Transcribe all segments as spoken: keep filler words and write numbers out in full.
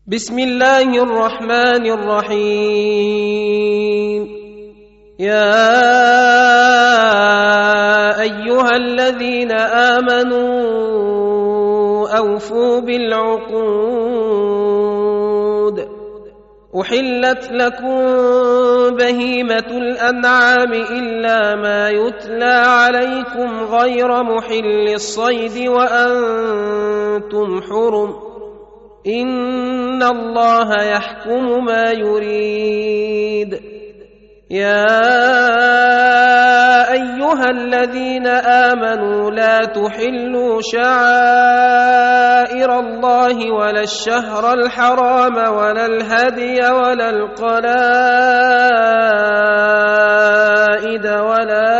بسم الله الرحمن الرحيم. يا أيها الذين آمنوا أوفوا بالعقود. أحلت لكم بهيمة الأنعام إلا ما يتلى عليكم غير محل الصيد وأنتم حرم، إن الله يحكم ما يريد. يا أيها الذين آمنوا لا تحلوا شعائر الله ولا الشهر الحرام ولا الهدي ولا القلائد ولا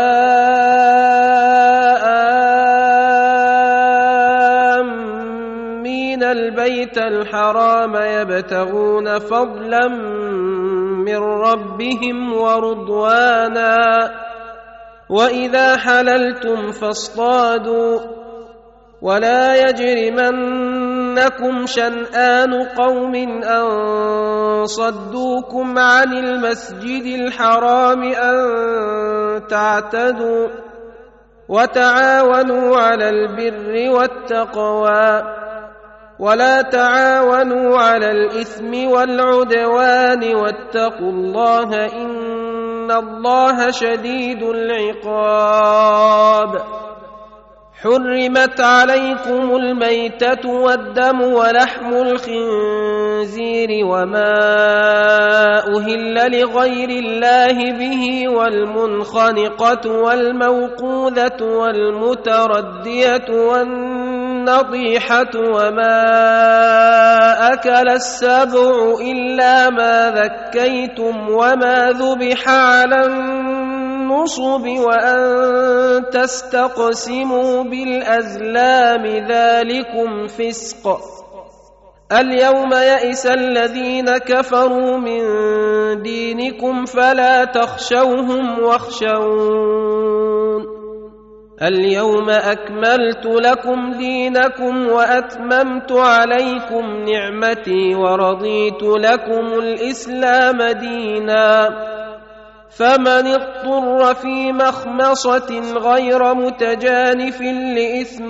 آمين البيت الحرام يبتغون فضلا من ربهم ورضوانا، وإذا حللتم فاصطادوا، ولا يجرمنكم شنآن قوم أن صدوكم عن المسجد الحرام أن تعتدوا، وتعاونوا على البر والتقوى، ولا تعاونوا على الإثم والعدوان، واتقوا الله إن الله شديد العقاب. حرمت عليكم الميتة والدم ولحم الخنزير وما أهل لغير الله به، والمنخنقة والموقوذة والمتردية والنطيحة وما أكل السبع إلا ما ذكيتم وما ذبح على النصب وأن تستقسموا بالأزلام، ذلكم فسق. اليوم يئس الذين كفروا من دينكم فلا تخشوهم واخشون. اليوم أكملت لكم دينكم وأتممت عليكم نعمتي ورضيت لكم الإسلام دينا، فمن اضطر في مخمصة غير متجانف لإثم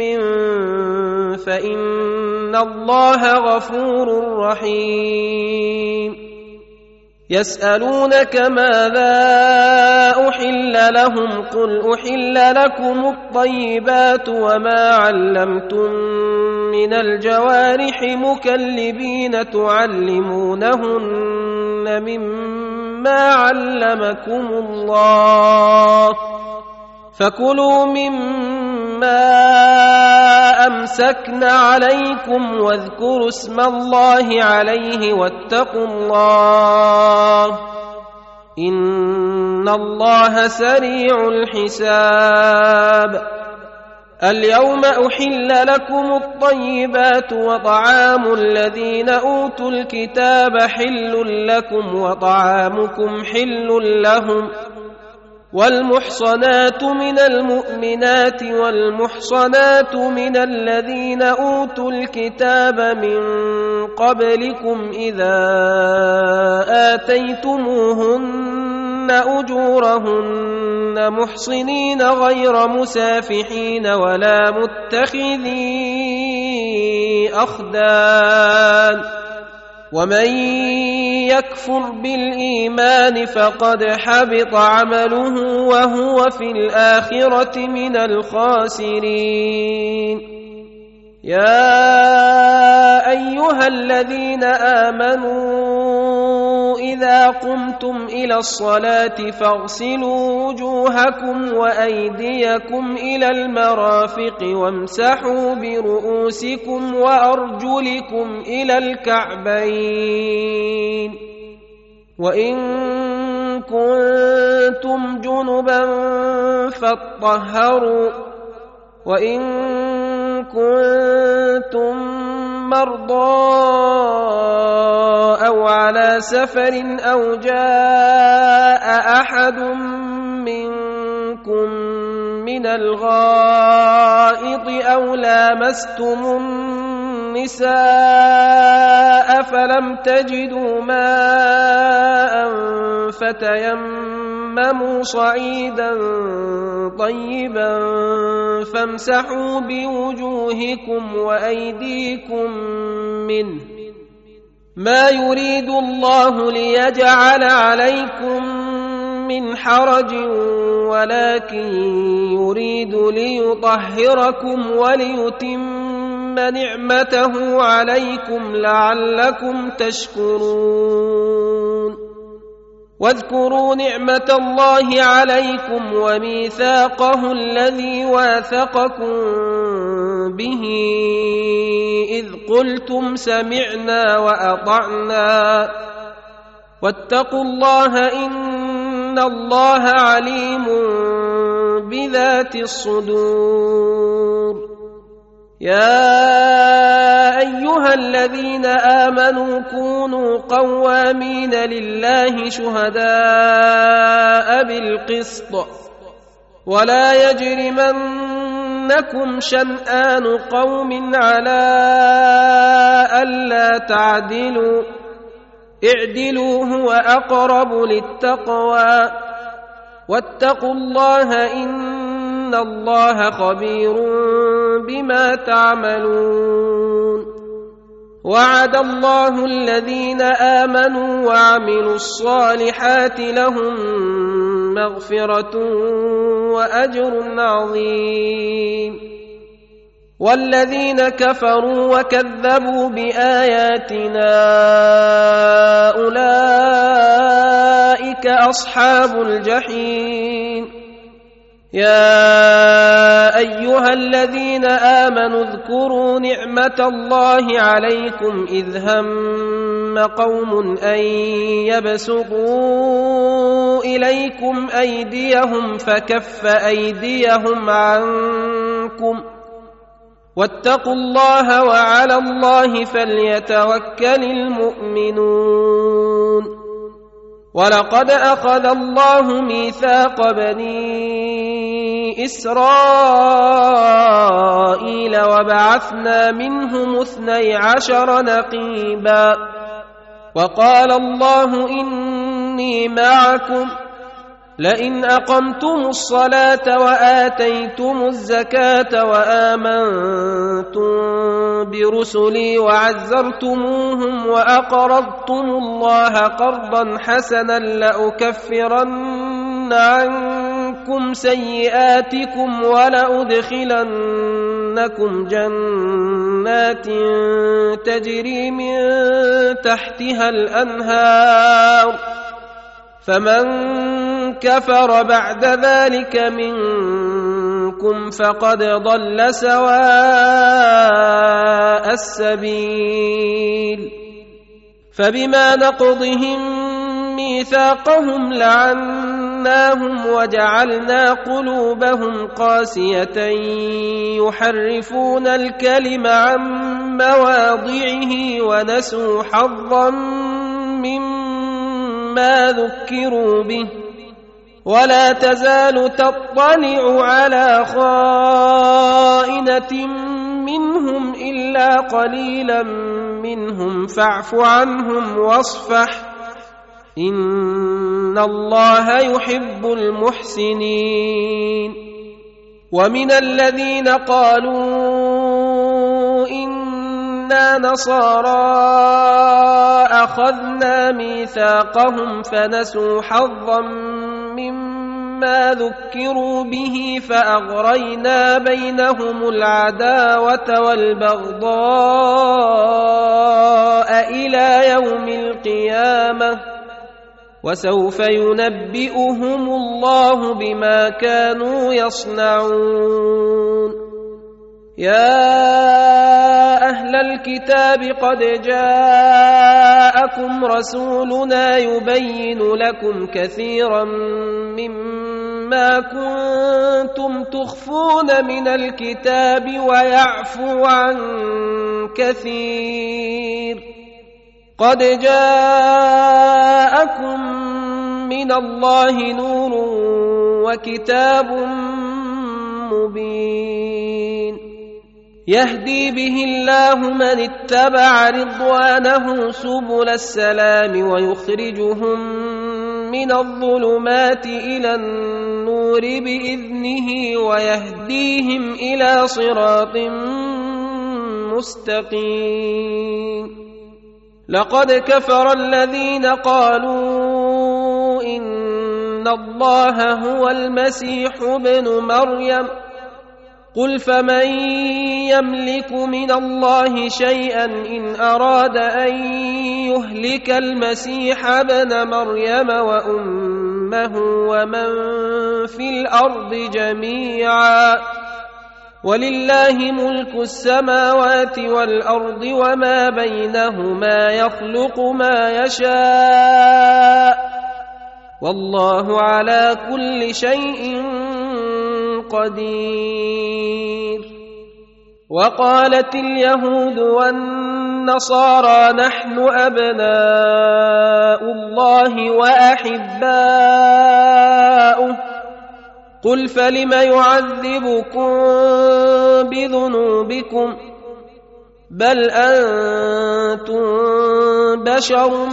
فإن الله غفور رحيم. يسألونك ماذا أحل لهم، قل أحل لكم الطيبات وما علمتم من الجوارح مكلبين تعلمونهن مما علمكم الله، فكلوا مما أمسكن عليكم واذكروا اسم الله عليه واتقوا الله إن الله سريع الحساب. اليوم أحل لكم الطيبات وطعام الذين أوتوا الكتاب حل لكم وطعامكم حل لهم، والمحصنات من المؤمنات والمحصنات من الذين أوتوا الكتاب من قبلكم إذا آتيتموهن أجورهن محصنين غير مسافحين ولا متخذي أخدان، ومن يكفر بالإيمان فقد حبط عمله وهو في الآخرة من الخاسرين. يا أيها الذين آمنوا إذا قمتم إلى الصلاة فاغسلوا وجوهكم وأيديكم إلى المرافق وامسحوا برؤوسكم وأرجلكم إلى الكعبين، وإن كنتم جنبا فاطهروا، وإن كنتم مرضى أو على سفر أو جاء أحد منكم من الغائط أو لامستم النساء فلم تجدوا ماء فتيمموا صعيدا طيبا فامسحوا بوجوهكم وأيديكم منه ما يريد الله ليجعل عليكم من حرج ولكن يريد ليطهركم وليتم نعمته عليكم لعلكم تشكرون واذكروا نعمة الله عليكم وميثاقه الذي واثقكم به إذ قلتم سمعنا وأطعنا واتقوا الله إن الله عليم بذات الصدور يا أيها الذين آمنوا كونوا قوامين لله شهداء بالقسط ولا يجرمنكم شنآن قوم على ألا تعدلوا اعدلوا هو أقرب للتقوى واتقوا الله إن الله خبير بما تعملون وعد الله الذين آمنوا وعملوا الصالحات لهم مغفرة وأجر عظيم والذين كفروا وكذبوا بآياتنا أولئك أصحاب الجحيم يا أيها الذين آمنوا اذكروا نعمة الله عليكم إذ هم قوم أن يبسطوا إليكم أيديهم فكف أيديهم عنكم واتقوا الله وعلى الله فليتوكل المؤمنون ولقد أخذ الله ميثاق بني إسرائيل وبعثنا منهم اثني عشر نقيبا وقال الله إني معكم لئن أقمتم الصلاة وآتيتم الزكاة وآمنتم برسلي وعزرتموهم وأقرضتم الله قرضا حسنا لأكفرن عنكم سيئاتكم ولأدخلنكم جنات تجري من تحتها الأنهار فمن كفر بعد ذلك منكم فقد ضل سواء السبيل فبما نقضهم ميثاقهم لعناهم وجعلنا قلوبهم قاسية يحرفون الكلم عن مواضعه ونسوا حظا مما ذكروا به ولا تزال تطلع على خائنة منهم إلا قليلا منهم فاعف عنهم واصفح إن الله يحب المحسنين ومن الذين قالوا إنا نصارى أخذنا ميثاقهم فنسوا حظا مما ذكروا به فأغرينا بينهم العداوة والبغضاء إلى يوم القيامة وسوف ينبئهم الله بما كانوا يصنعون يا أهل الكتاب قد جاءكم رسولنا يبين لكم كثيرا مما كنتم تخفون من الكتاب ويعفو عن كثير قد جاءكم من الله نور وكتاب مبين يهدي به الله من اتبع رضوانه سبل السلام ويخرجهم من الظلمات إلى النور بإذنه ويهديهم إلى صراط مستقيم. لقد كفر الذين قالوا إن الله هو المسيح ابن مريم قل فمن يملك من الله شيئا إن أراد أن يهلك المسيح ابن مريم وأمه ومن في الأرض جميعا ولله ملك السماوات والأرض وما بينهما يخلق ما يشاء والله على كل شيء قدير. وقالت اليهود والنصارى نحن أبناء الله وأحباؤه قل فلم يعذبكم بذنوبكم بل أنتم بشر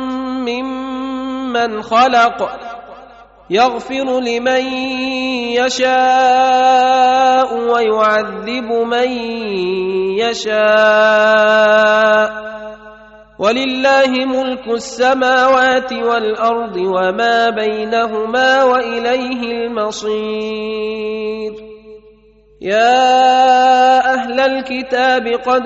ممن خلق يغفر لمن يشاء ويعذب من يشاء ولله ملك السماوات والأرض وما بينهما وإليه المصير. يا أهل الكتاب قد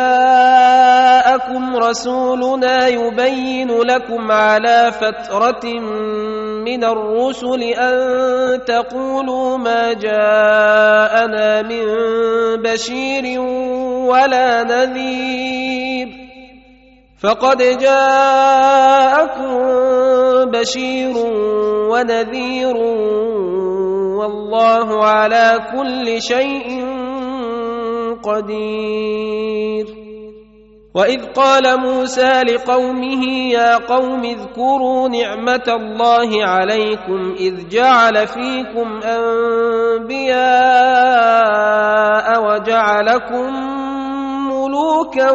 جاءكم رسولنا يبين لكم على فترة من الرسل أن تقولوا ما جاءنا من بشير ولا نذير فقد جاءكم بشير ونذير والله على كل شيء قدير. وإذ قال موسى لقومه يا قوم اذكروا نعمة الله عليكم إذ جعل فيكم أنبياء وجعلكم ملوكا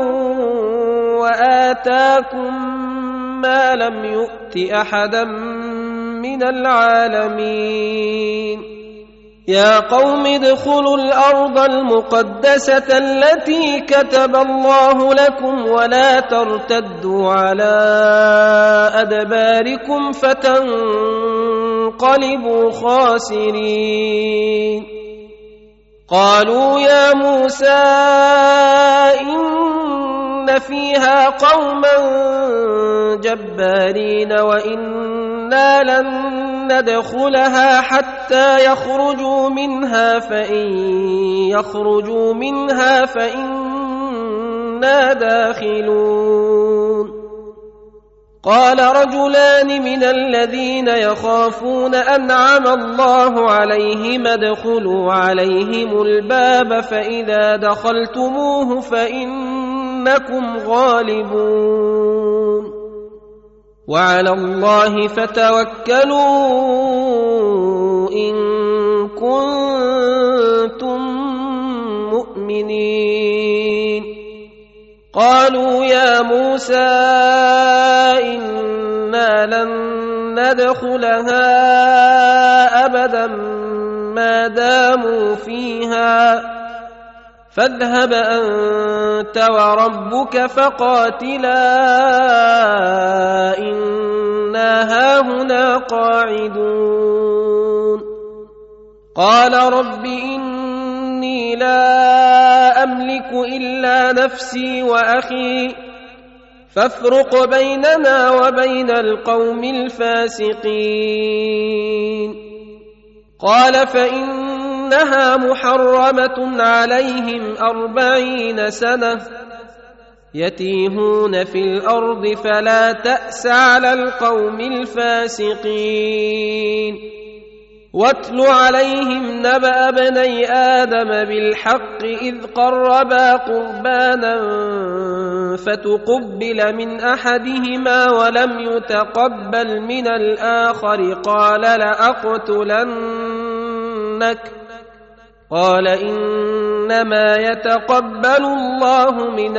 وآتاكم ما لم يؤت أحدا من العالمين. يا قوم ادخلوا الأرض المقدسة التي كتب الله لكم ولا ترتدوا على أدباركم فتنقلبوا خاسرين. قالوا يا موسى إن فيها قوما جبارين وإنا لن ندخلها حتى يخرجوا منها فإن يخرجوا منها فإنا داخلون. قال رجلان من الذين يخافون أنعم الله عليهم ادخلوا عليهم الباب فإذا دخلتموه فإنكم غالبون وعلى الله فتوكلوا إن كنتم مؤمنين. قالوا يا موسى إنا لن ندخلها أبدا ما داموا فيها فاذهب أنت وربك فقاتلا إنا هاهنا قاعدون. قال رب إني لا أملك إلا نفسي وأخي فافرق بيننا وبين القوم الفاسقين. قال فإنها محرمة عليهم أربعين سنة يتيهون في الأرض فلا تأس على القوم الفاسقين. واتل عليهم نبأ بني آدم بالحق إذ قربا قربانا فتقبل من أحدهما ولم يتقبل من الآخر قال لأقتلنك قال إنما يتقبل الله من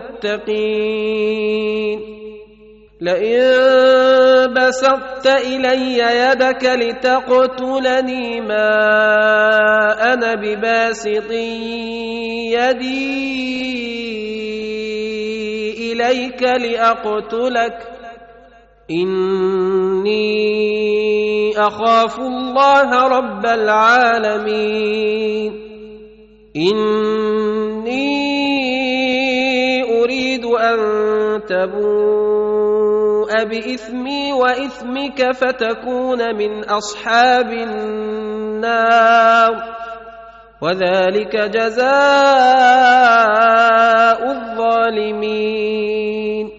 المتقين لئن بسطت إلي يدك لتقتلني ما أنا بباسط يدي إليك لأقتلك إني أخاف الله رب العالمين إني أريد أن تبوء بإثمي وإثمك فتكون من أصحاب النار وذلك جزاء الظالمين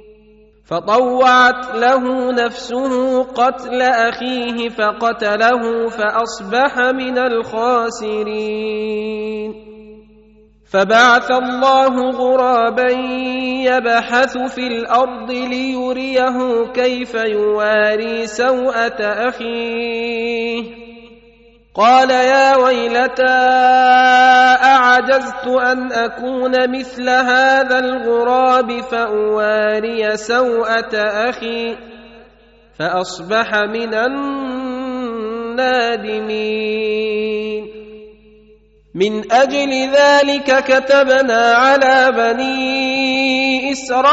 فطوعت له نفسه قتل أخيه فقتله فأصبح من الخاسرين فبعث الله غرابا يبحث في الأرض ليريه كيف يواري سوءة أخيه قال يا ويلتى أعجزت أن أكون مثل هذا الغراب فأواري سوءة أخي فأصبح من النادمين من أجل ذلك كتبنا على بني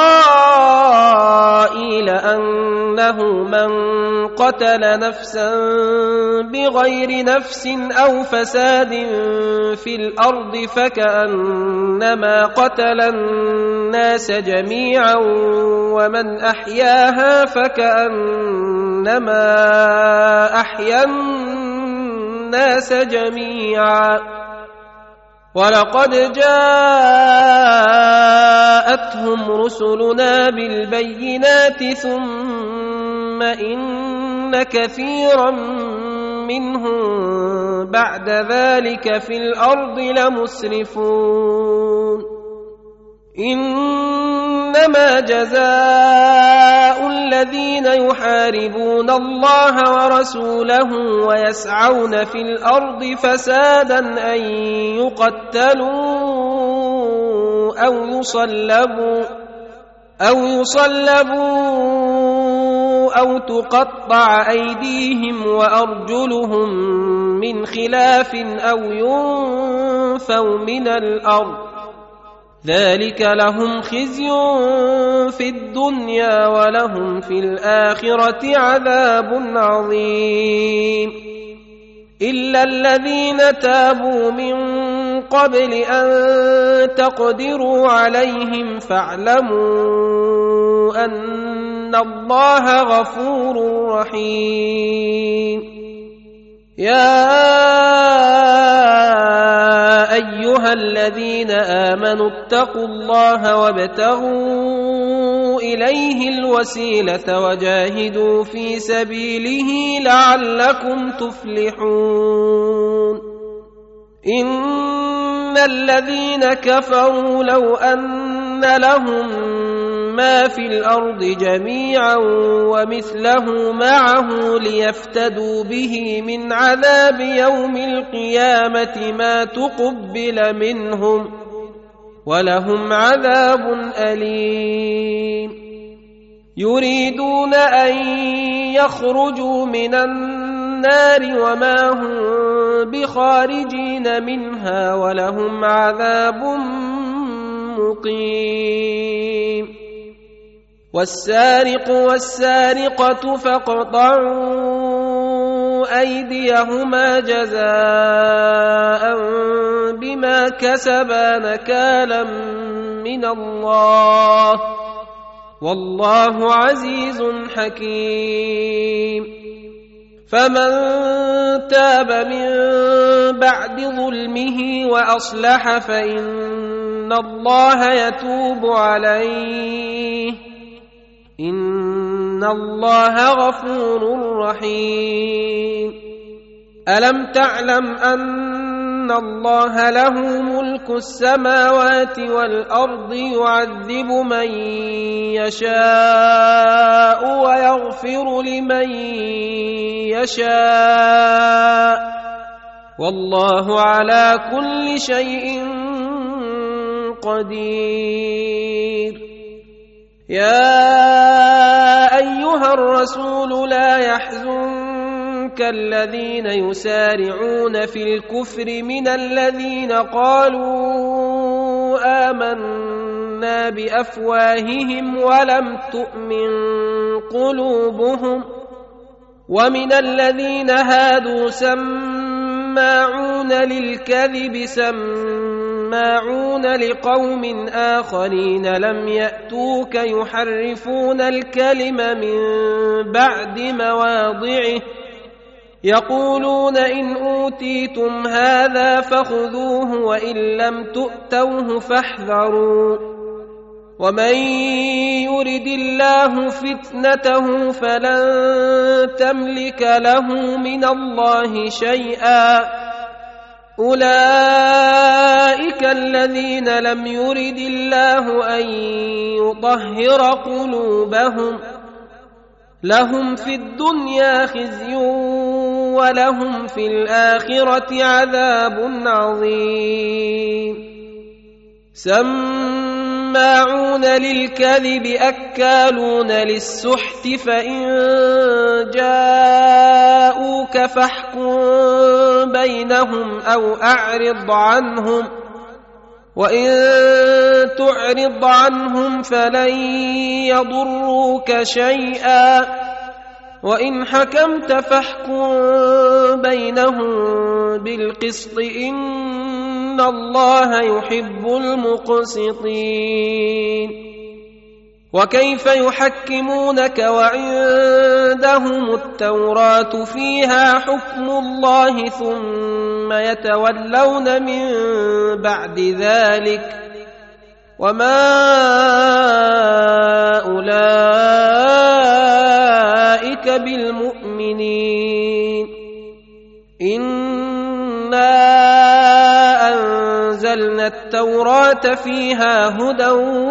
إسرائيل أنه من قتل نفسا بغير نفس أو فساد في الأرض فكأنما قتل الناس جميعا ومن أحياها فكأنما أحيا الناس جميعا ولقد جاءتهم رسلنا بالبينات ثم إن كثيرا منهم بعد ذلك في الأرض لمسرفون إنما جزاء الذين يحاربون الله ورسوله ويسعون في الأرض فسادا أن يقتلوا أو يصلبوا أو يصلبوا أو تقطع أيديهم وأرجلهم من خلاف أو ينفوا من الأرض ذلك لهم خزي في الدنيا ولهم في الآخرة عذاب عظيم إلا الذين تابوا من قبل أن تقدروا عليهم فاعلموا أن الله غفور رحيم يا أيها الذين آمنوا اتقوا الله وابتغوا إليه الوسيلة وجاهدوا في سبيله لعلكم تفلحون إن الذين كفروا لو أن لهم ما في الأرض جميعا ومثله معه ليفتدوا به من عذاب يوم القيامة ما تقبل منهم ولهم عذاب أليم يريدون أن يخرجوا من النار وما هم بخارجين منها ولهم عذاب مقيم والسارق والسارقة فاقطعوا أيديهما جزاء بما كسبا نكالا من الله والله عزيز حكيم فمن تاب من بعد ظلمه وأصلح فإن الله يتوب عليه إن الله غفور رحيم ألم تعلم أن الله له ملك السماوات والأرض يعذب من يشاء ويغفر لمن يشاء والله على كل شيء قدير. يا أيها الرسول لا يحزنك الذين يسارعون في الكفر من الذين قالوا آمنا بأفواههم ولم تؤمن قلوبهم، ومن الذين هادوا سماعون للكذب سماعون لقوم آخرين لم يأتوك يحرفون الكلم من بعد مواضعه، يقولون إن أوتيتم هذا فخذوه وإن لم تؤتوه فاحذروا، ومن يرد الله فتنته فلن تملك له من الله شيئا. أولئك الذين لم يرد الله أن يطهر قلوبهم، لهم في الدنيا خزي ولهم في الآخرة عذاب عظيم. سماعون للكذب أكالون للسحت، فإن جاءوك فاحكم بينهم أو أعرض عنهم، وإن تعرض عنهم فلن يضروك شيئا، وإن حكمت فاحكم بينهم بالقسط إن الله يحب المقسطين. وكيف يحكمونك وعندهم التوراة فيها حكم الله ثم يتولون من بعد ذلك، وما أولئك بالمؤمنين. إنا أنزلنا التوراة فيها هدى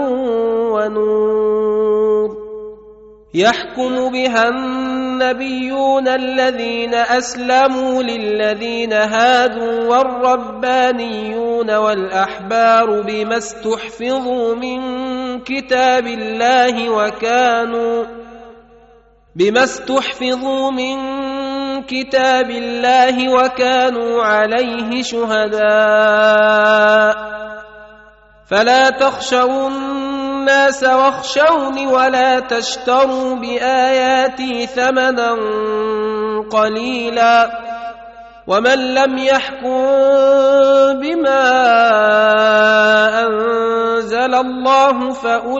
ونور، يحكم بها النبيون الذين أسلموا للذين هادوا والربانيون والأحبار بما استحفظوا من كتاب الله وكانوا بما استحفظوا من كتاب الله وكانوا عليه شهداء. فلا تخشوا الناس واخشوني ولا تشتروا بآياتي ثمنا قليلا، ومن لم يحكم بما أنزل الله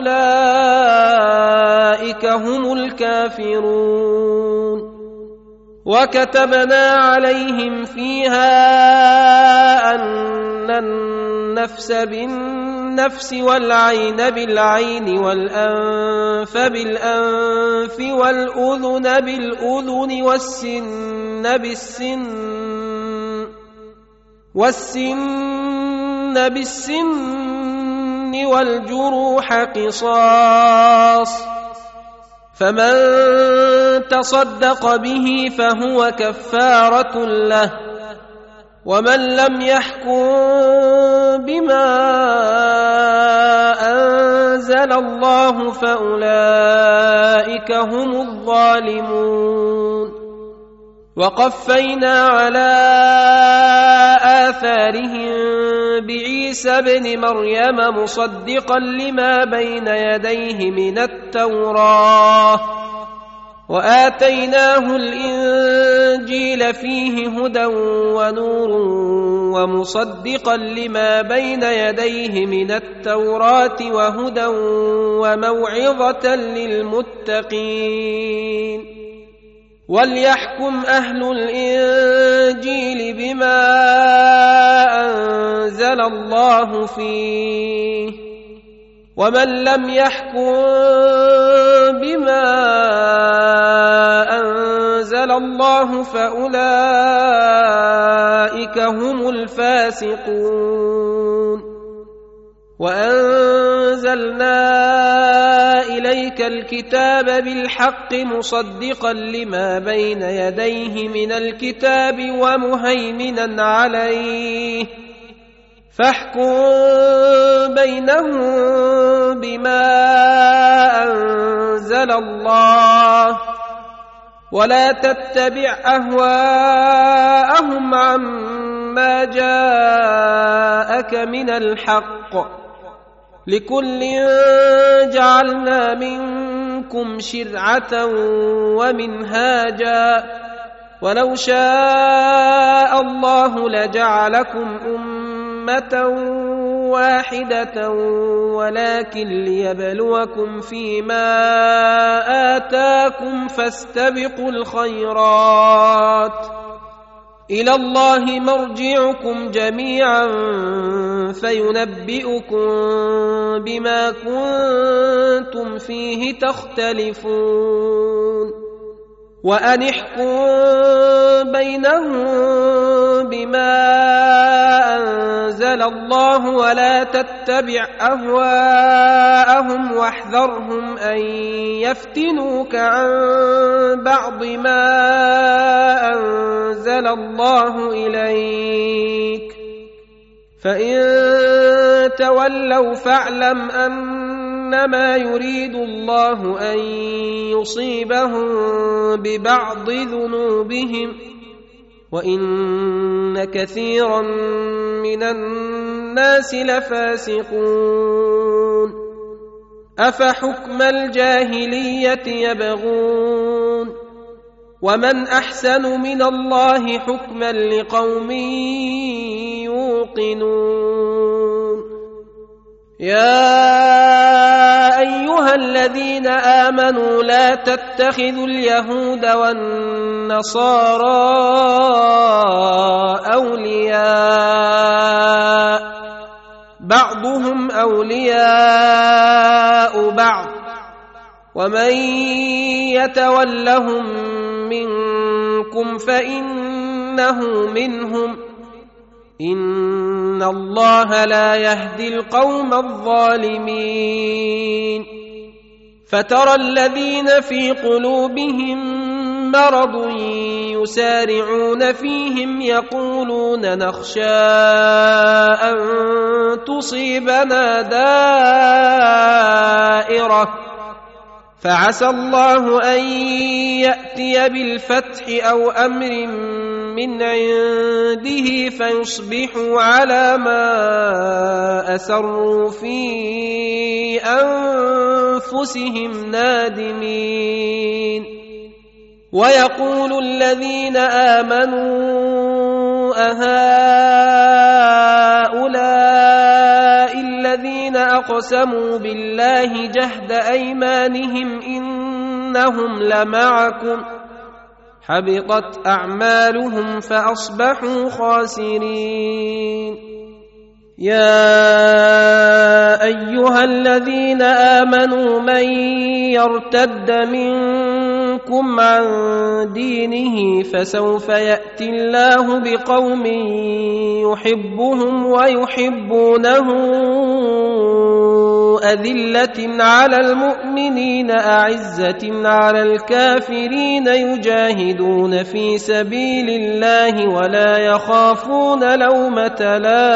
فأولئك هم الكافرون. وكتبنا عليهم فيها أن النفس بالنفس والعين بالعين والأنف بالأنف والأذن بالأذن والسن بالسن والسن بالسن والجروح قصاص، فمن تصدق به فهو كفارة له، ومن لم يحكم بما أنزل الله فأولئك هم الظالمون. وقفينا على آثارهم بعيسى ابن مريم مصدقا لما بين يديه من التوراة، وآتيناه الإنجيل فيه هدى ونور ومصدقا لما بين يديه من التوراة وهدى وموعظة للمتقين. وليحكم أهل الإنجيل بما أنزل الله فيه، ومن لم يحكم بما أنزل الله فأولئك هم الفاسقون. وأنزلنا إليك إليك الكتاب بالحق مصدقا لما بين يديه من الكتاب ومهيمنا عليه فاحكم بينهم بما أنزل الله ولا تتبع أهواءهم عما جاءك من الحق لكل جعلنا منكم شرعة ومنهاجا ولو شاء الله لجعلكم أمة واحدة ولكن ليبلوكم فيما آتاكم فاستبقوا الخيرات إلى الله مرجعكم جميعا فينبئكم بما كنتم فيه تختلفون وأن احكم بينهم بما أنزل الله ولا تتبع أهواءهم واحذرهم أن يفتنوك عن بعض ما أنزل الله إليك فإن تولوا فاعلم أنما يريد الله أن يصيبهم ببعض ذنوبهم وإن كثيرا من الناس لفاسقون أفحكم الجاهلية يبغون ومن أحسن من الله حكما لقوم يوقنون يا أيها الذين آمنوا لا تتخذوا اليهود والنصارى أولياء بعضهم أولياء بعض ومن يتولهم منكم فإنه منهم إن الله لا يهدي القوم الظالمين فترى الذين في قلوبهم مرض يسارعون فيهم يقولون نخشى أن تصيبنا دائرة فعسى الله أن يأتي بالفتح أو أمر من عنده فيصبحوا على ما أسروا في أنفسهم نادمين ويقول الذين آمنوا أهؤلاء الذين أقسموا بالله جهد أيمانهم إنهم لمعكم حبطت أعمالهم فأصبحوا خاسرين يا أيها الذين آمنوا من يرتد منكم عن دينه فسوف يأتي الله بقوم يحبهم ويحبونه أذلة على المؤمنين أعزة على الكافرين يجاهدون في سبيل الله ولا يخافون لومة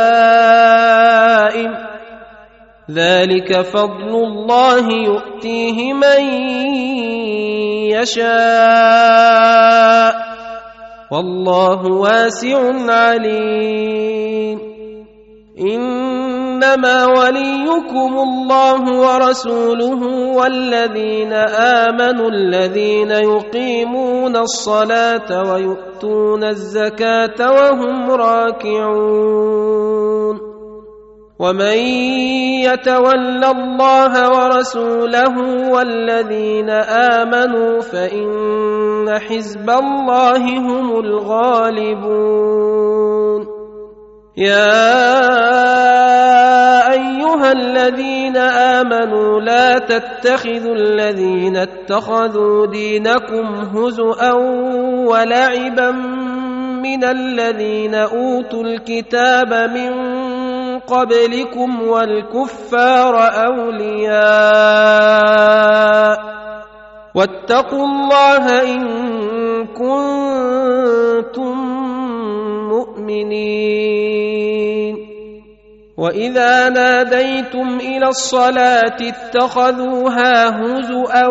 لائم ذلك فضل الله يؤتيه من يشاء والله واسع عليم إنما وليكم الله ورسوله والذين آمنوا الذين يقيمون الصلاة ويؤتون الزكاة وهم راكعون ومن يتول الله ورسوله والذين آمنوا فإن حزب الله هم الغالبون يا أيها الذين آمنوا لا تتخذوا الذين اتخذوا دينكم هزؤا ولعبا من الذين أوتوا الكتاب من قبلكم والكفار أولياء واتقوا الله إن كنتم مؤمنين. وإذا ناديتم إلى الصلاة اتخذوها هزؤا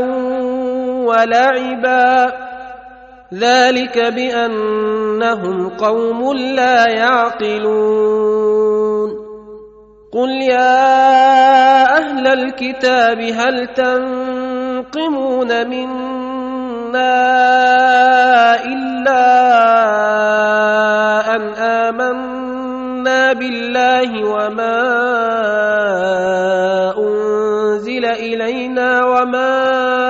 ولعبا ذلك بأنهم قوم لا يعقلون. قل يا أهل الكتاب هل تنقمون منا إلا أن آمنا بالله وما أنزل إلينا وما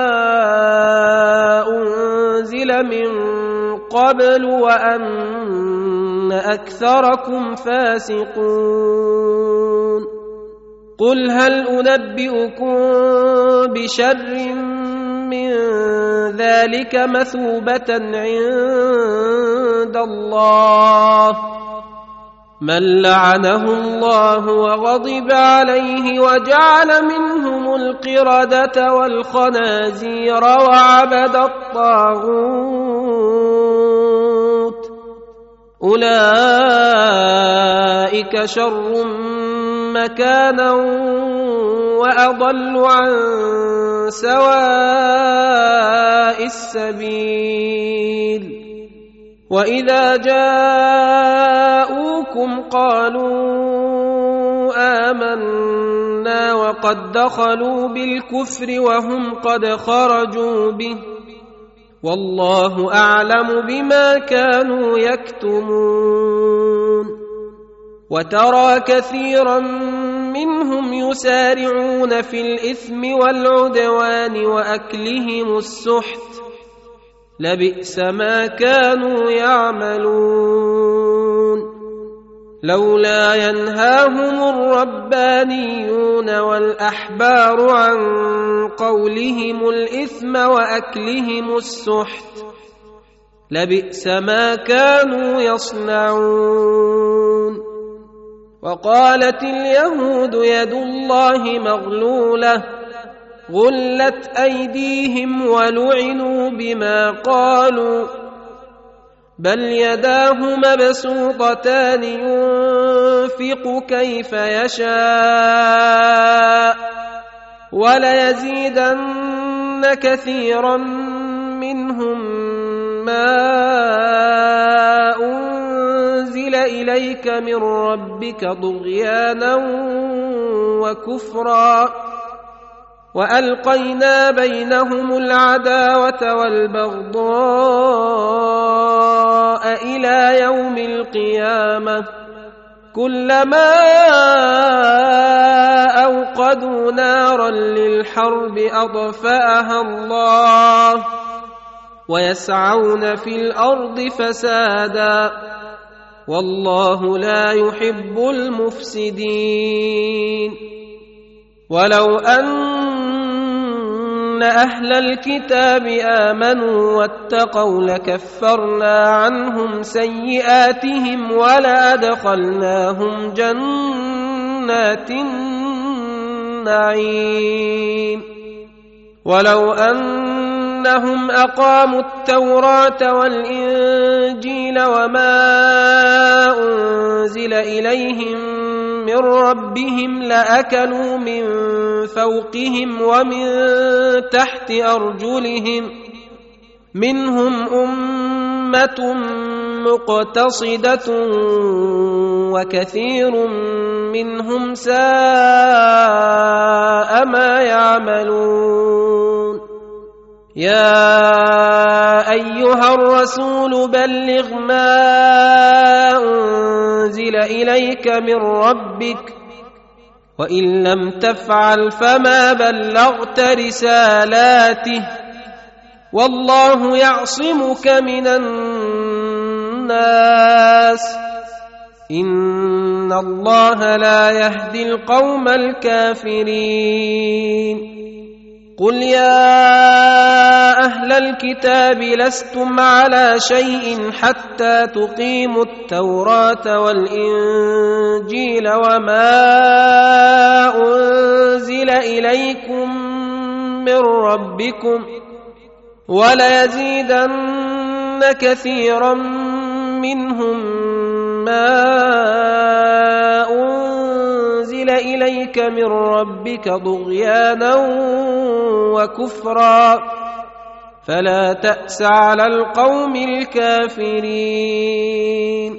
أنزل من قبل وأن أكثركم فاسقون. قل هل أنبئكم بشر من ذلك مثوبة عند الله من لعنه الله وغضب عليه وجعل منهم القردة والخنازير وعبد الطاغوت أولئك شر مكانا وأضل عن سواء السبيل. وإذا جاءوكم قالوا آمنا وقد دخلوا بالكفر وهم قد خرجوا به والله أعلم بما كانوا يكتمون. وترى كثيرا منهم يسارعون في الإثم والعدوان وأكلهم السحت لبئس ما كانوا يعملون. لولا ينهاهم الربانيون والأحبار عن قولهم الإثم وأكلهم السحت لبئس ما كانوا يصنعون. وقالت اليهود يد الله مغلولة غلت أيديهم ولعنوا بما قالوا بل يداه مبسوطتان ينفق كيف يشاء وليزيدن كثيرا منهم ما أنزل إليك من ربك طغيانا وكفرا وألقينا بينهم العداوة والبغضاء إلى يوم القيامة كلما أوقدوا نارا للحرب أطفأها الله ويسعون في الأرض فسادا والله لا يحب المفسدين. ولو أن أهل الكتاب آمنوا واتقوا لكفرنا عنهم سيئاتهم ولأدخلناهم جنات النعيم. ولو أنهم أقاموا التوراة والإنجيل وما أنزل إليهم من ربهم لأكلوا من فوقهم ومن تحت أرجلهم منهم أمة مقتصدة وكثير منهم ساء ما يعملون. يا أيها الرسول بلغ ما أنزل إليك من ربك وإن لم تفعل فما بلغت رسالاته والله يعصمك من الناس إن الله لا يهدي القوم الكافرين. قل يا أهل الكتاب لستم على شيء حتى تقيموا التوراة والإنجيل وما أنزل إليكم من ربكم وليزيدن كثيرا منهم ما أنزل إليك من ربك طغيانا وكفرا فلا تأس على القوم الكافرين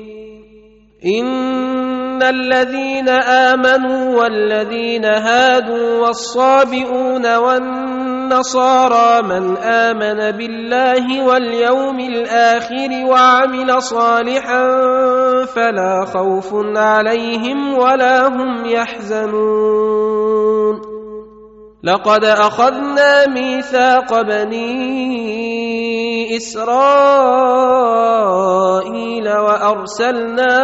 إن الذين آمنوا والذين هادوا والصابئون والنصارى من آمن بالله واليوم الآخر وعمل صالحا فلا خوف عليهم ولا هم يحزنون لقد أخذنا ميثاق بني إسرائيل وأرسلنا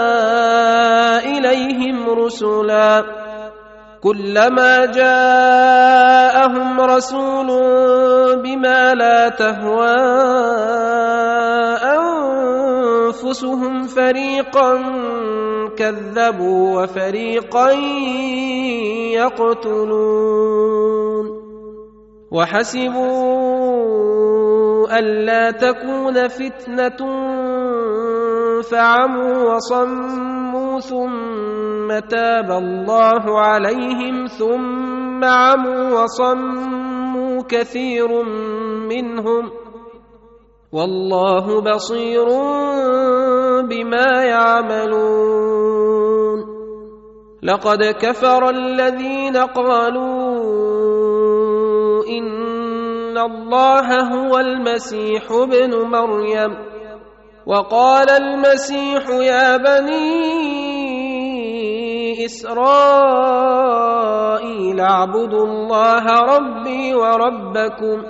إليهم رسلا كلما جاءهم رسول بما لا تهوى أنفسهم فريقا كذبوا وفريقا يقتلون وحسبوا ألا تكون فتنة فعموا وصموا ثم تاب الله عليهم ثم عموا وصموا كثير منهم والله بصير بما يعملون لقد كفر الذين قالوا إن الله هو المسيح ابن مريم وقال المسيح يا بني إسرائيل اعبدوا الله ربي وربكم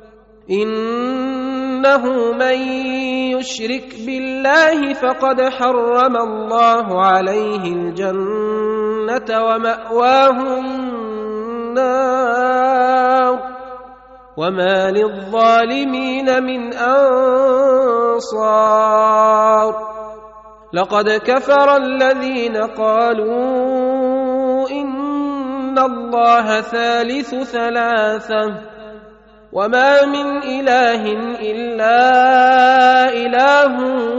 إنه من يشرك بالله فقد حرم الله عليه الجنة ومأواه النار وما للظالمين من أنصار لقد كفر الذين قالوا إن الله ثالث ثلاثة وما من إله إلا إله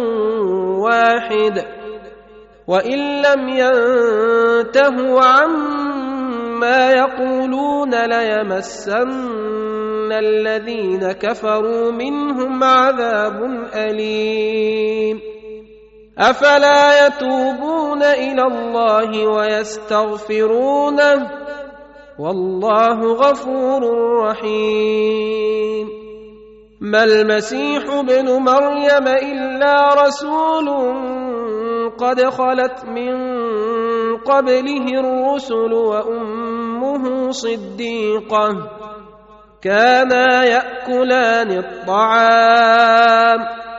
واحد وإن لم ينتهوا عما يقولون ليمسن الذين كفروا منهم عذاب أليم أفلا يتوبون إلى الله ويستغفرونه والله غفور رحيم ما المسيح ابن مريم إلا رسول قد خلت من قبله الرسل وأمه صديقة كانا يأكلان الطعام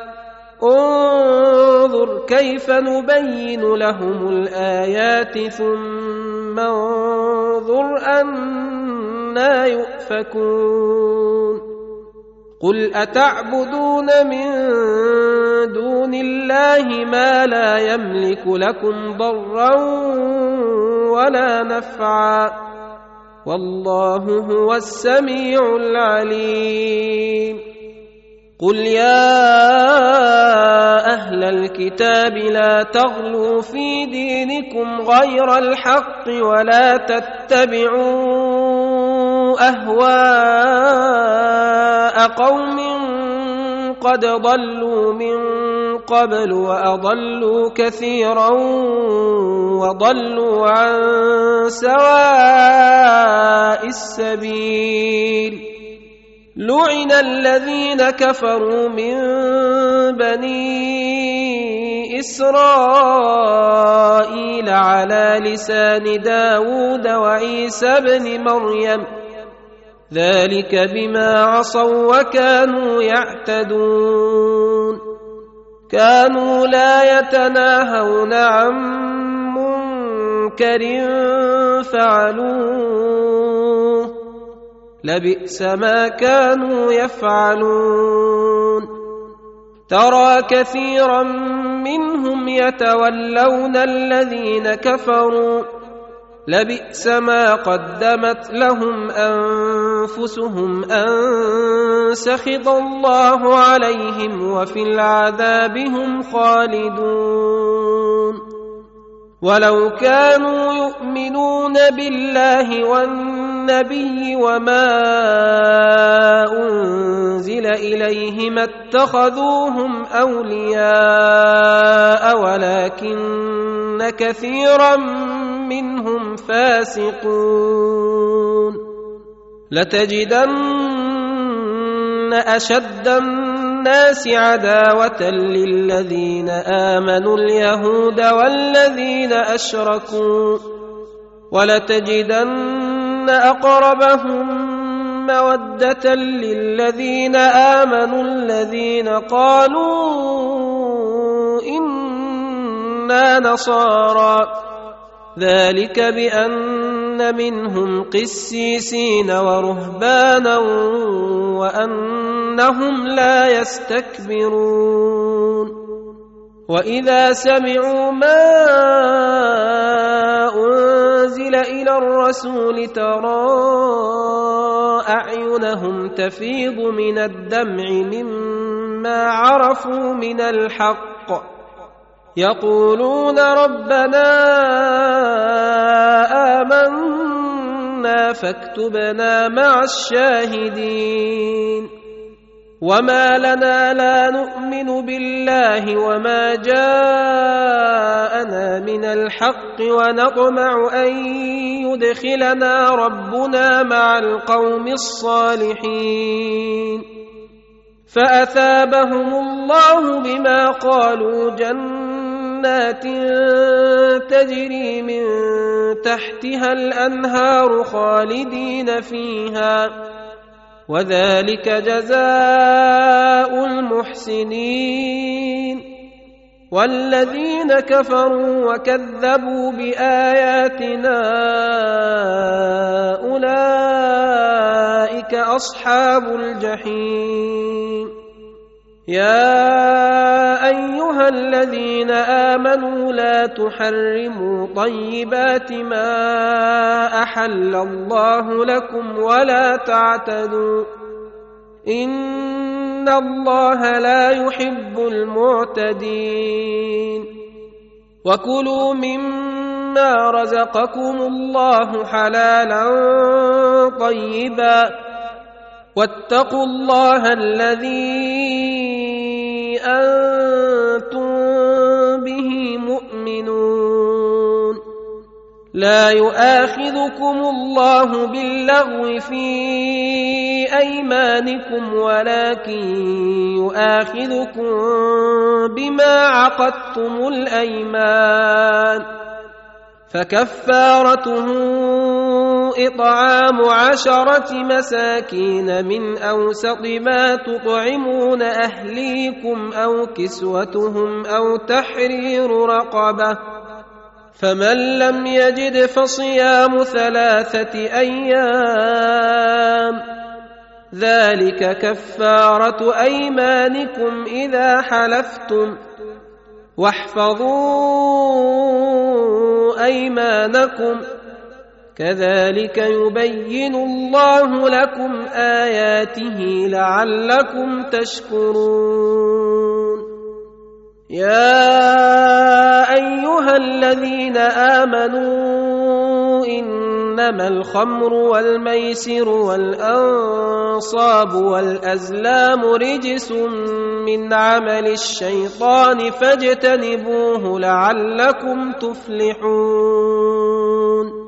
انظر كيف نبين لهم الآيات ثم انظر أنى يؤفكون قل أتعبدون من دون الله ما لا يملك لكم ضرا ولا نفعا والله هو السميع العليم قل يا أهل الكتاب لا تغلوا في دينكم غير الحق ولا تتبعوا أهواء قوم قد ضلوا من قبل وأضلوا كثيرا وضلوا عن سواء السبيل لعن الذين كفروا من بني إسرائيل على لسان داود وعيسى بن مريم ذلك بما عصوا وكانوا يعتدون كانوا لا يتناهون عن منكر فعلوه لبئس ما كانوا يفعلون ترى كثيرا منهم يتولون الذين كفروا لبئس ما قدمت لهم أنفسهم أن سخط الله عليهم وفي العذاب هم خالدون ولو كانوا يؤمنون بالله والنبي وما أنزل إليه ما اتخذوهم أولياء ولكن كثيرا منهم فاسقون لتجدن أشد الناس عداوة للذين آمنوا اليهود والذين أشركوا ولتجدن أقربهم مودة للذين آمنوا الذين قالوا إنا نصارى ذلك بأن منهم قسيسين ورهبانا وأنهم لا يستكبرون وإذا سمعوا ما أنزل إلى الرسول ترى أعينهم تفيض من الدمع مما عرفوا من الحق يقولون ربنا آمنا فاكتبنا مع الشاهدين وما لنا لا نؤمن بالله وما جاءنا من الحق ونطمع أن يدخلنا ربنا مع القوم الصالحين فأثابهم الله بما قالوا جنات تجري من تحتها الأنهار خالدين فيها وذلك جزاء المحسنين والذين كفروا وكذبوا بآياتنا أولئك أصحاب الجحيم يا أيها الذين آمنوا لا تحرموا طيبات ما أحل الله لكم ولا تعتدوا إن الله لا يحب المعتدين وكلوا مما رزقكم الله حلالا طيبا واتقوا الله الذي أنتم به مؤمنون لا يؤاخذكم الله باللغو في أيمانكم ولكن يؤاخذكم بما عقدتم الأيمان فكفارته إطعام عشرة مساكين من أوسط ما تطعمون أهليكم أو كسوتهم أو تحرير رقبة فمن لم يجد فصيام ثلاثة أيام ذلك كفارة أيمانكم إذا حلفتم واحفظوا أيمانكم كذلك يبين الله لكم آياته لعلكم تشكرون يا أيها الذين آمنوا إنما الخمر والميسر والأنصاب والأزلام رجس من عمل الشيطان فاجتنبوه لعلكم تفلحون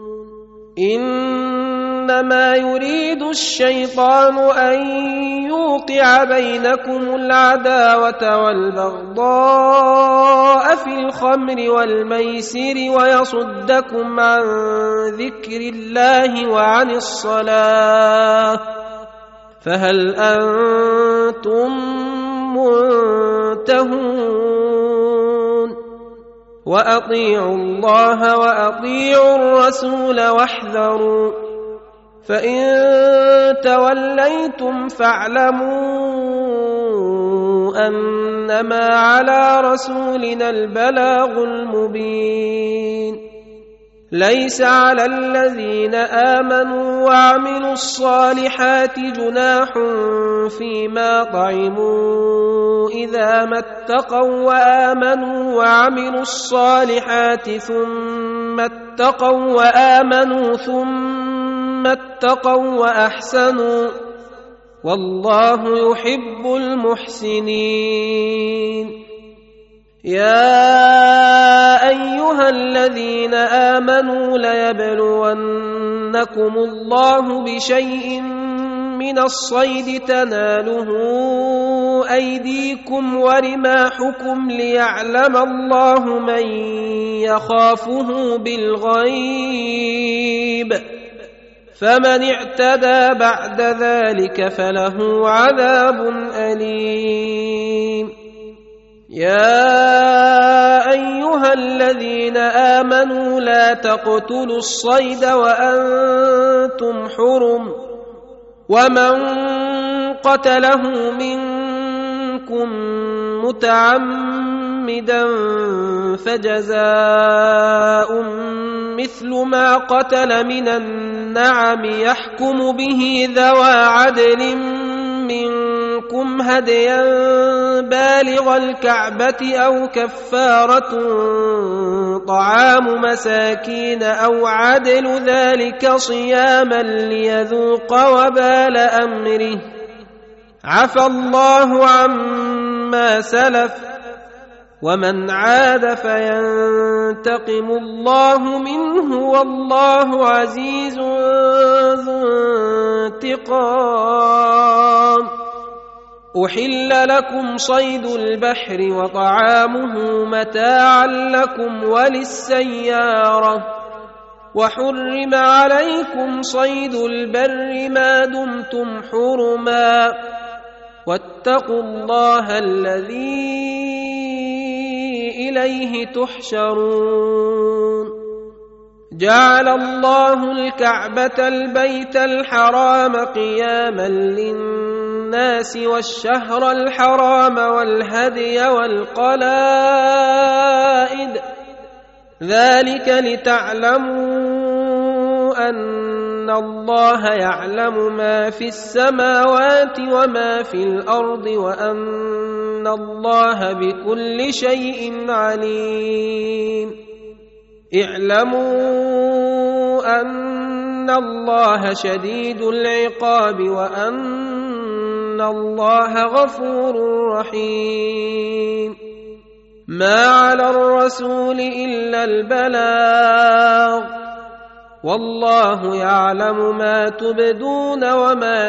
إنما يريد الشيطان أن يوقع بينكم العداوة والبغضاء في الخمر والميسر ويصدكم عن ذكر الله وعن الصلاة فهل أنتم منتهون وأطيعوا الله وأطيعوا الرسول واحذروا فإن توليتم فاعلموا أنما على رسولنا البلاغ المبين. ليس على الذين آمنوا وعملوا الصالحات جناح فيما طعموا إذا ما اتقوا وآمنوا وعملوا الصالحات ثم اتقوا وآمنوا ثم اتقوا وأحسنوا والله يحب المحسنين. يا أيها الذين آمنوا ليبلونكم الله بشيء من الصيد تناله أيديكم ورماحكم ليعلم الله من يخافه بالغيب، فمن اعتدى بعد ذلك فله عذاب أليم. يا أيها الذين آمنوا لا تقتلوا الصيد وأنتم حرم، ومن قتله منكم متعمدا فجزاء مثل ما قتل من النعم يحكم به ذوى عدل منكم هديا بالغ الكعبة أو كفارة طعام مساكين أو عدل ذلك صياما ليذوق وبال أمره، عفى الله عما سلف ومن عاد فينتقم الله منه والله عزيز ذو انتقام. أحل لكم صيد البحر وطعامه متاعا لكم وللسيارة، وحرم عليكم صيد البر ما دمتم حرما، واتقوا الله الذي إليه تحشرون. جعل الله الكعبة البيت الحرام قياما للناس والشهر الحرام والهدي والقلائد، ذلك لتعلموا أن الله يعلم ما في السماوات وما في الأرض وأن الله بكل شيء عليم. اعلموا أن الله شديد العقاب وأن الله غفور رحيم. ما على الرسول إلا البلاغ، والله يعلم ما تبدون وما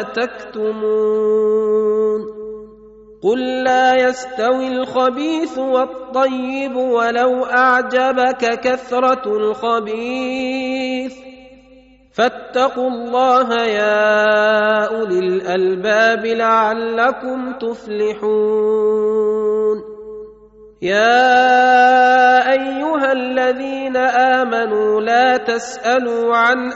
تكتمون. قل لا يستوي الخبيث والطيب ولو أعجبك كثرة الخبيث، فاتقوا الله يا أولي الألباب لعلكم تفلحون. يا أيها الذين آمنوا لا تسألوا عن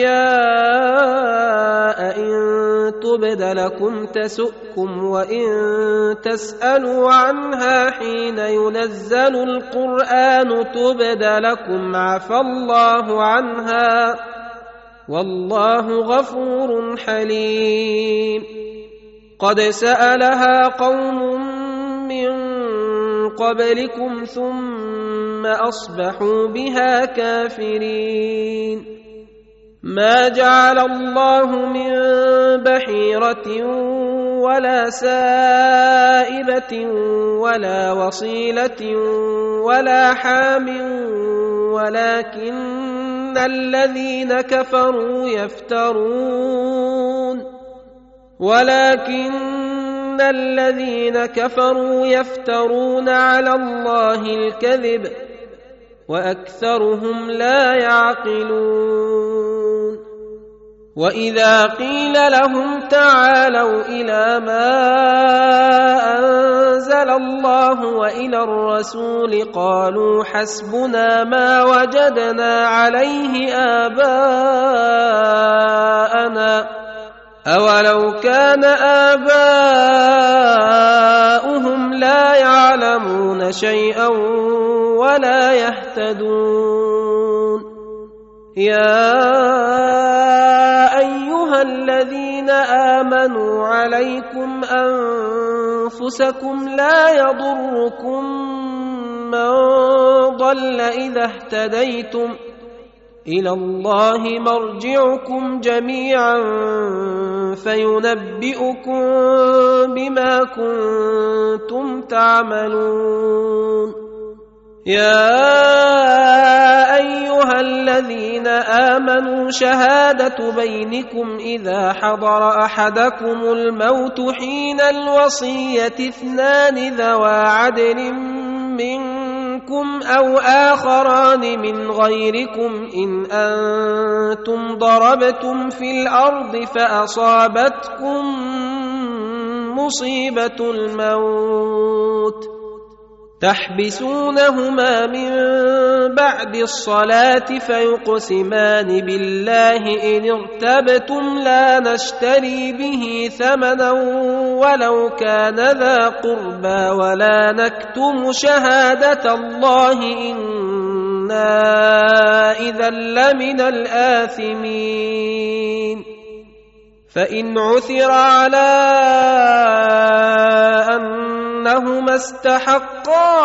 أشياء إن تبد لكم تسؤكم وإن تسألوا عنها حين ينزل القرآن تبد لكم عفى الله عنها والله غفور حليم. قد سألها قوم من قبلكم ثم أصبحوا بها كافرين. ما جعل الله من بحيرة ولا سائبة ولا وصيلة ولا حام ولكن الذين كفروا يفترون ولكن الذين كفروا يفترون على الله الكذب وأكثرهم لا يعقلون. وإذا قيل لهم تعالوا إلى ما أنزل الله وإلى الرسول قالوا حسبنا ما وجدنا عليه آباءنا أولو كان آباؤهم لا يعلمون شيئا ولا يهتدون يا أيها الذين آمنوا عليكم أنفسكم لا يضركم من ضل إذا اهتديتم إلى الله مرجعكم جميعا فينبئكم بما كنتم تعملون يا أيها الذين آمنوا شهادة بينكم إذا حضر أحدكم الموت حين الوصية اثنان ذوى عدل منكم أو آخران من غيركم إن أنتم ضربتم في الأرض فأصابتكم مصيبة الموت تحبسونهما من بعد الصلاة فيقسمان بالله إن ارتبتم لا نشتري به ثمنا ولو كان ذا قربى ولا نكتم شهادة الله إنا إذا لمن الآثمين فإن عثر على أنهما استحقا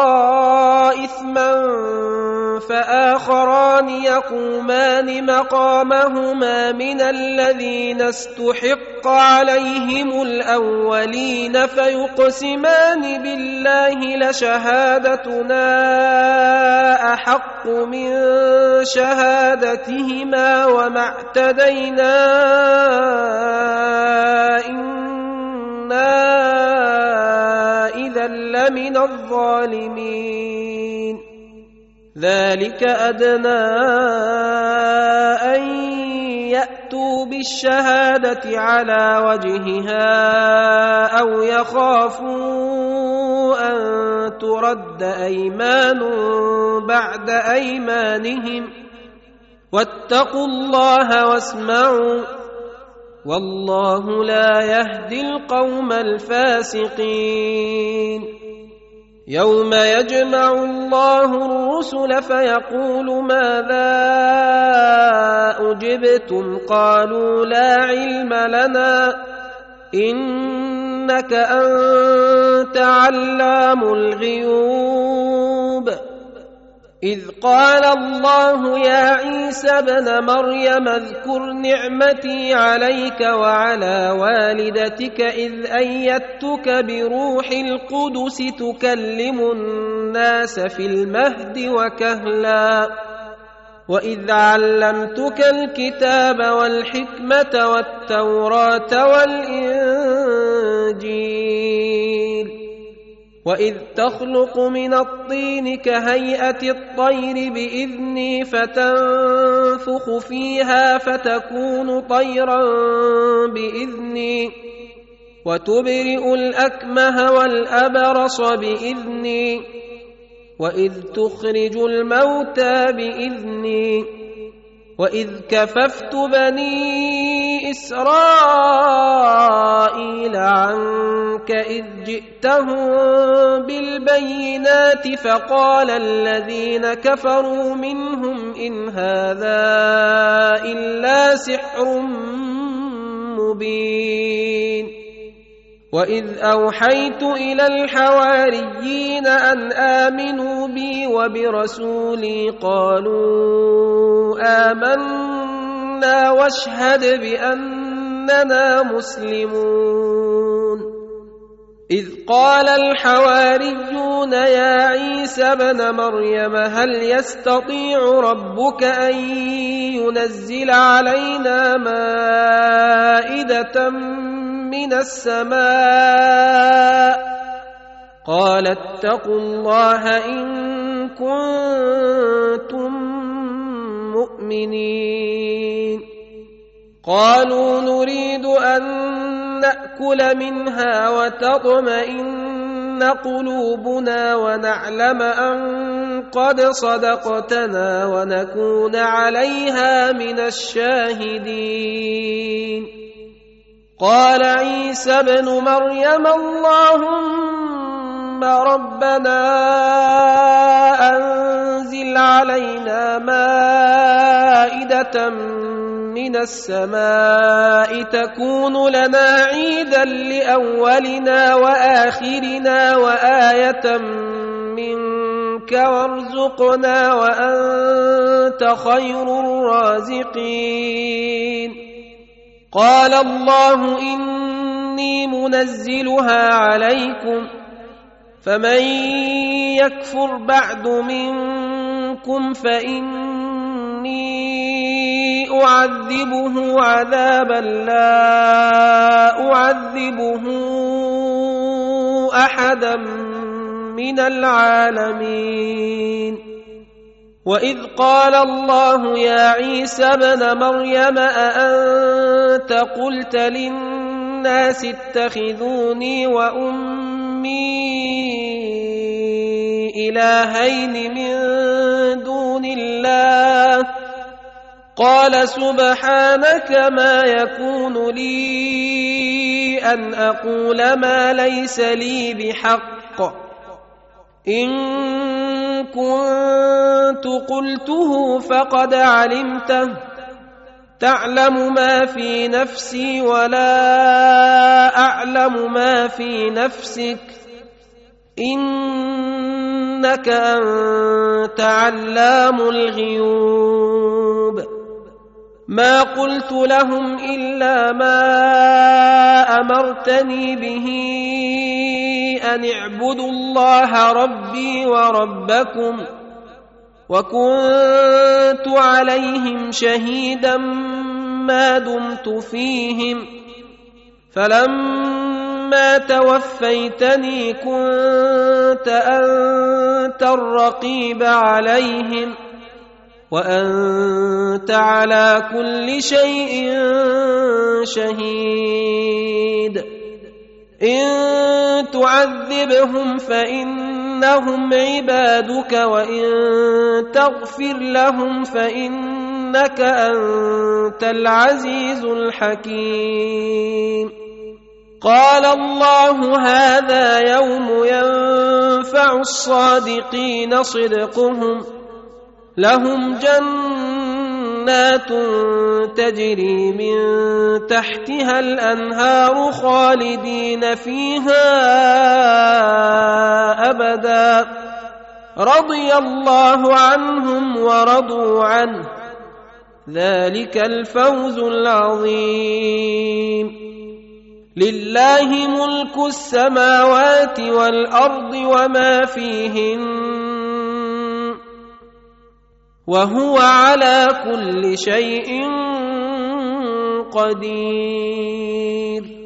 إثما فآخران يقومان مقامهما من الذين استحق عليهم الأولين فيقسمان بالله لشهادتنا أحق من شهادتهما وما اعتدينا إنا إذا لمن الظالمين ذلك أدنى أن يأتوا بالشهادة على وجهها أو يخافوا أن ترد أيمان بعد أيمانهم واتقوا الله واسمعوا والله لا يهدي القوم الفاسقين يوم يجمع الله الرسل فيقول ماذا أجبتم قالوا لا علم لنا إنك أنت علام الغيوب إذ قال الله يا عيسى ابن مريم اذكر نعمتي عليك وعلى والدتك إذ أيدتك بروح القدس تكلم الناس في المهد وكهلا وإذ علمتك الكتاب والحكمة والتوراة والإنجيل وإذ تخلق من الطين كهيئة الطير بإذني فتنفخ فيها فتكون طيرا بإذني وتبرئ الأكمه والأبرص بإذني وإذ تخرج الموتى بإذني وإذ كففت بني إسرائيل عنك إذ جئتهم بالبينات فقال الذين كفروا منهم إن هذا إلا سحر مبين وإذ أوحيت إلى الحواريين أن آمنوا بي وبرسولي قالوا آمنا واشهد بأننا مسلمون إذ قال الحواريون يا عيسى ابن مريم هل يستطيع ربك أن ينزل علينا مائدة من السماء قال اتقوا الله إن كنتم مؤمنين قالوا نريد أن نأكل منها وتطمئن قلوبنا ونعلم أن قد صدقتنا ونكون عليها من الشاهدين. قال عيسى ابن مريم اللهم ربنا أنزل علينا مائدة من السماء تكون لنا عيدا لأولنا وآخرنا وآية منك وارزقنا وأنت خير الرازقين. قال الله إني منزلها عليكم فمن يكفر بعد منكم فإني أعذبه عذابا لا أعذبه أحدا من العالمين. وإذ قال الله يا عيسى ابن مريم أأنت قلت للناس اتخذوني وأمي إلهين من دون الله قال سبحانك ما يكون لي أن أقول ما ليس لي بحق إن كنت قلته فقد علمته تعلم ما في نفسي ولا أعلم ما في نفسك إنك أنت علام الغيوب. ما قلت لهم إلا ما أمرتني به أن اعبدوا الله ربي وربكم وكنت عليهم شهيدا ما دمت فيهم فلما توفيتني كنت أنت الرقيب عليهم وأنت على كل شيء شهيد. إن تعذبهم فإنهم عبادك وإن تغفر لهم فإنك أنت العزيز الحكيم. قال الله هذا يوم ينفع الصادقين صدقهم لهم جنات تجري من تحتها الأنهار خالدين فيها أبدا رضي الله عنهم ورضوا عنه ذلك الفوز العظيم. لله ملك السماوات والأرض وما فيهن وهو على كل شيء قدير.